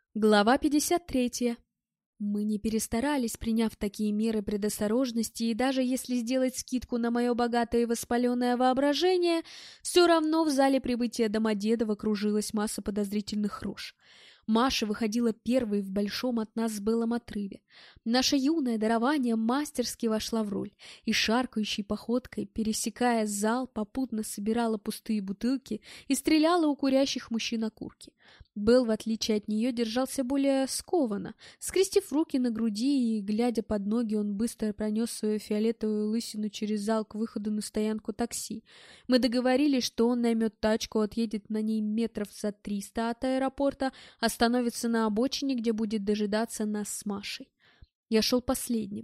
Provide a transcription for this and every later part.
Глава 53. Мы не перестарались, приняв такие меры предосторожности, и даже если сделать скидку на мое богатое и воспаленное воображение, все равно в зале прибытия Домодедова кружилась масса подозрительных рож. Маша выходила первой в большом от нас былом отрыве. Наше юное дарование мастерски вошла в роль, и шаркающей походкой, пересекая зал, попутно собирала пустые бутылки и стреляла у курящих мужчин окурки. Белл, в отличие от нее, держался более скованно. Скрестив руки на груди и глядя под ноги, он быстро пронес свою фиолетовую лысину через зал к выходу на стоянку такси. Мы договорились, что он наймет тачку, отъедет на ней метров за 300 от аэропорта, остановится на обочине, где будет дожидаться нас с Машей. Я шел последним,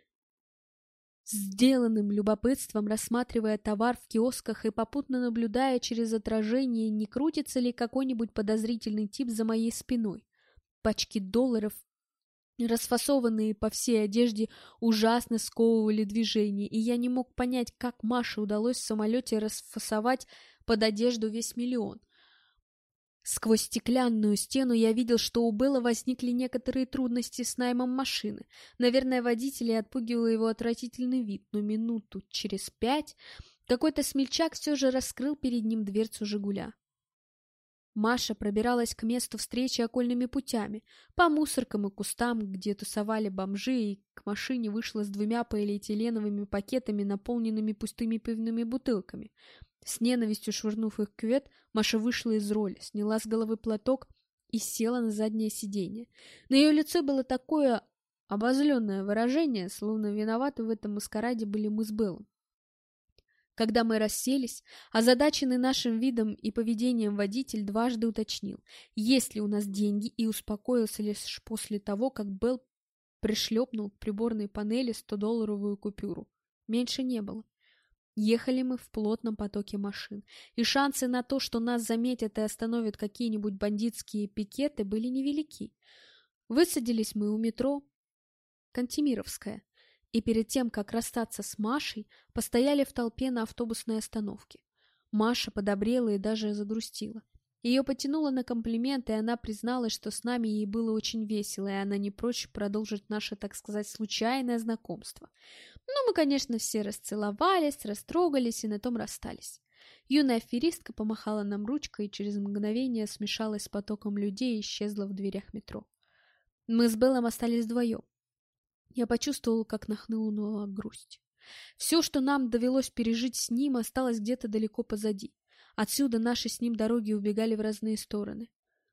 сделанным любопытством, рассматривая товар в киосках и попутно наблюдая через отражение, не крутится ли какой-нибудь подозрительный тип за моей спиной. Пачки долларов, расфасованные по всей одежде, ужасно сковывали движение, и я не мог понять, как Маше удалось в самолете расфасовать под одежду весь миллион. Сквозь стеклянную стену я видел, что у Белла возникли некоторые трудности с наймом машины. Наверное, водителя отпугивал его отвратительный вид, но минуту через 5 какой-то смельчак все же раскрыл перед ним дверцу «Жигуля». Маша пробиралась к месту встречи окольными путями, по мусоркам и кустам, где тусовали бомжи, и к машине вышла с 2 полиэтиленовыми пакетами, наполненными пустыми пивными бутылками. С ненавистью швырнув их в кювет, Маша вышла из роли, сняла с головы платок и села на заднее сиденье. На ее лице было такое обозленное выражение, словно виноваты в этом маскараде были мы с Беллом. Когда мы расселись, озадаченный нашим видом и поведением водитель дважды уточнил, есть ли у нас деньги, и успокоился лишь после того, как Белл пришлепнул к приборной панели 100-долларовую купюру. Меньше не было. Ехали мы в плотном потоке машин, и шансы на то, что нас заметят и остановят какие-нибудь бандитские пикеты, были невелики. Высадились мы у метро Кантемировская, и перед тем, как расстаться с Машей, постояли в толпе на автобусной остановке. Маша подобрела и даже загрустила. Ее потянуло на комплименты, и она призналась, что с нами ей было очень весело, и она не прочь продолжить наше, так сказать, случайное знакомство. Ну, мы, конечно, все расцеловались, растрогались и на том расстались. Юная аферистка помахала нам ручкой и через мгновение смешалась с потоком людей и исчезла в дверях метро. Мы с Беллом остались вдвоем. Я почувствовала, как нахлынула грусть. Все, что нам довелось пережить с ним, осталось где-то далеко позади. Отсюда наши с ним дороги убегали в разные стороны.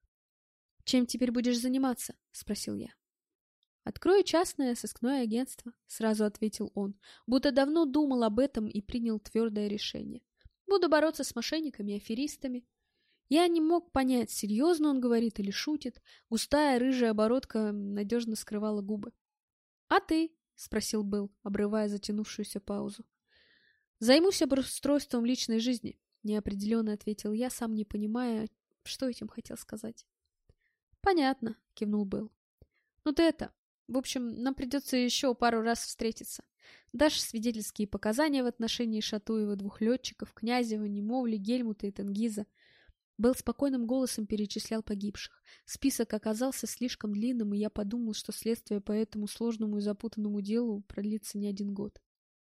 «Чем теперь будешь заниматься?» — спросил я. «Открою частное сыскное агентство», — сразу ответил он, будто давно думал об этом и принял твердое решение. «Буду бороться с мошенниками и аферистами». Я не мог понять, серьезно он говорит или шутит. Густая рыжая оборотка надежно скрывала губы. «А ты?» — спросил Белл, обрывая затянувшуюся паузу. «Займусь обустройством личной жизни», — неопределенно ответил я, сам не понимая, что этим хотел сказать. «Понятно», — кивнул Белл. «Ну ты это... В общем, нам придется еще пару раз встретиться. Дашь свидетельские показания в отношении Шатуева, 2 летчиков, Князева, Немовли, Гельмута и Тенгиза». Белл спокойным голосом перечислял погибших. Список оказался слишком длинным, и я подумал, что следствие по этому сложному и запутанному делу продлится не 1 год.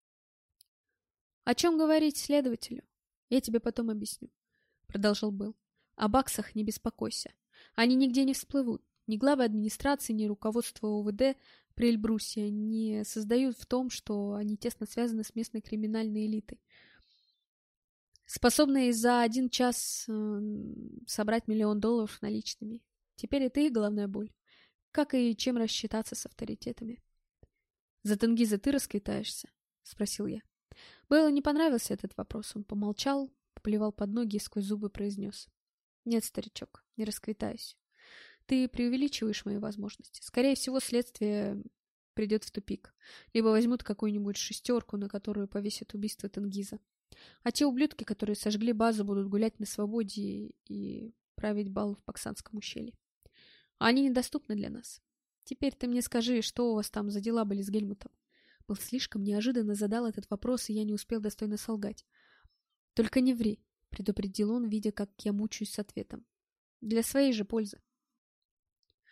«О чем говорить следователю? Я тебе потом объясню», — продолжал Белл. «О баксах не беспокойся. Они нигде не всплывут. Ни главы администрации, ни руководство ОВД при Эльбрусе не создают в том, что они тесно связаны с местной криминальной элитой, способные за 1 час собрать $1 миллион наличными. Теперь это их головная боль. Как и чем рассчитаться с авторитетами». «За Тенгиза ты расквитаешься?» — спросил я. Беллу не понравился этот вопрос. Он помолчал, поплевал под ноги и сквозь зубы произнес: «Нет, старичок, не расквитаюсь. Ты преувеличиваешь мои возможности. Скорее всего, следствие придет в тупик. Либо возьмут какую-нибудь 6, на которую повесят убийство Тенгиза. А те ублюдки, которые сожгли базу, будут гулять на свободе и править бал в Паксанском ущелье. А они недоступны для нас. Теперь ты мне скажи, что у вас там за дела были с Гельмутом?» Был слишком неожиданно задал этот вопрос, и я не успел достойно солгать. «Только не ври», — предупредил он, видя, как я мучаюсь с ответом. «Для своей же пользы».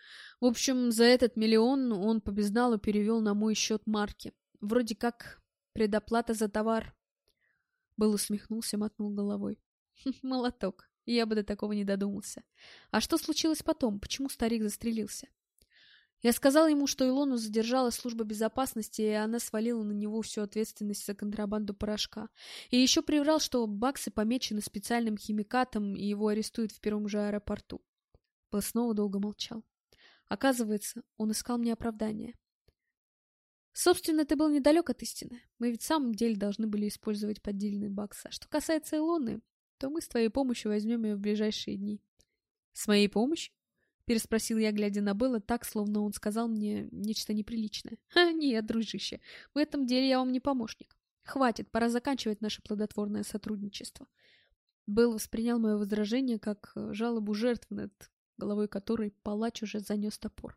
В общем, за этот 1 000 000 он по безналу перевел на мой счет марки. Вроде как предоплата за товар. Белл усмехнулся, мотнул головой. Молоток. Я бы до такого не додумался. А что случилось потом? Почему старик застрелился? Я сказал ему, что Илону задержала служба безопасности, и она свалила на него всю ответственность за контрабанду порошка. И еще приврал, что баксы помечены специальным химикатом, и его арестуют в первом же аэропорту. Белл снова долго молчал. Оказывается, он искал мне оправдания. Собственно, ты был недалек от истины. Мы ведь в самом деле должны были использовать поддельные баксы. А что касается Илоны, то мы с твоей помощью возьмем ее в ближайшие дни. С моей помощью? Переспросил я, глядя на Белла так, словно он сказал мне нечто неприличное. Нет, дружище, в этом деле я вам не помощник. Хватит, пора заканчивать наше плодотворное сотрудничество. Белл воспринял мое возражение как жалобу жертвы, над головой которой палач уже занес топор.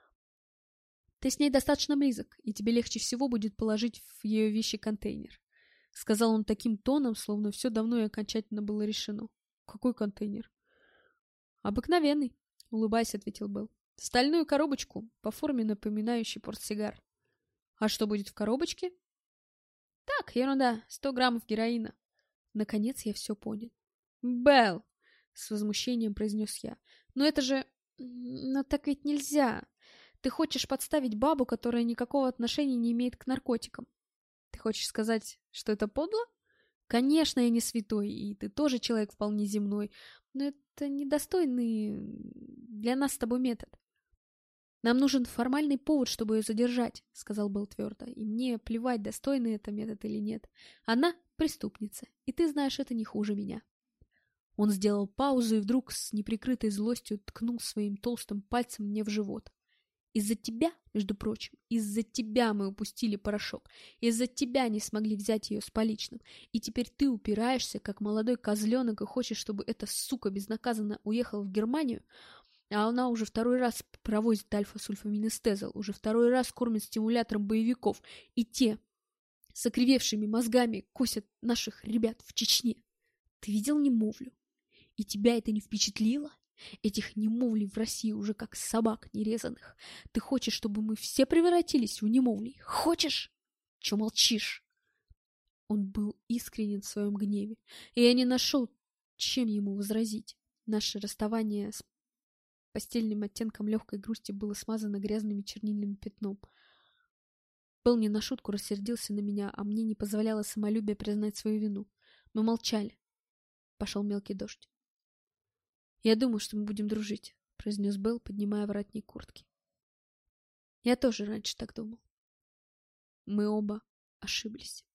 Ты с ней достаточно близок, и тебе легче всего будет положить в ее вещи контейнер. Сказал он таким тоном, словно все давно и окончательно было решено. Какой контейнер? Обыкновенный. Улыбаясь, ответил Белл. Стальную коробочку, по форме напоминающей портсигар. А что будет в коробочке? Так, ерунда, 100 граммов героина. Наконец я все понял. Белл! С возмущением произнес я. Но это же... Но так ведь нельзя. Ты хочешь подставить бабу, которая никакого отношения не имеет к наркотикам. Ты хочешь сказать, что это подло? Конечно, я не святой, и ты тоже человек вполне земной, но это недостойный для нас с тобой метод. Нам нужен формальный повод, чтобы ее задержать, сказал Белл твердо, и мне плевать, достойный это метод или нет. Она преступница, и ты знаешь это не хуже меня. Он сделал паузу и вдруг с неприкрытой злостью ткнул своим толстым пальцем мне в живот. Из-за тебя, между прочим, из-за тебя мы упустили порошок, из-за тебя не смогли взять ее с поличным, и теперь ты упираешься, как молодой козленок, и хочешь, чтобы эта сука безнаказанно уехала в Германию, а она уже второй раз провозит альфа-сульфаминестезол, уже второй раз кормит стимулятором боевиков, и те с окривевшими мозгами косят наших ребят в Чечне. Ты видел немовлю? И тебя это не впечатлило? Этих немовлей в России уже как собак нерезанных. Ты хочешь, чтобы мы все превратились в немовлей? Хочешь? Чё молчишь? Он был искренен в своем гневе, и я не нашел, чем ему возразить. Наше расставание с постельным оттенком легкой грусти было смазано грязным чернильным пятном. Белл не на шутку рассердился на меня, а мне не позволяло самолюбие признать свою вину. Мы молчали. Пошел мелкий дождь. «Я думаю, что мы будем дружить», — произнес Белл, поднимая воротник куртки. «Я тоже раньше так думал. Мы оба ошиблись».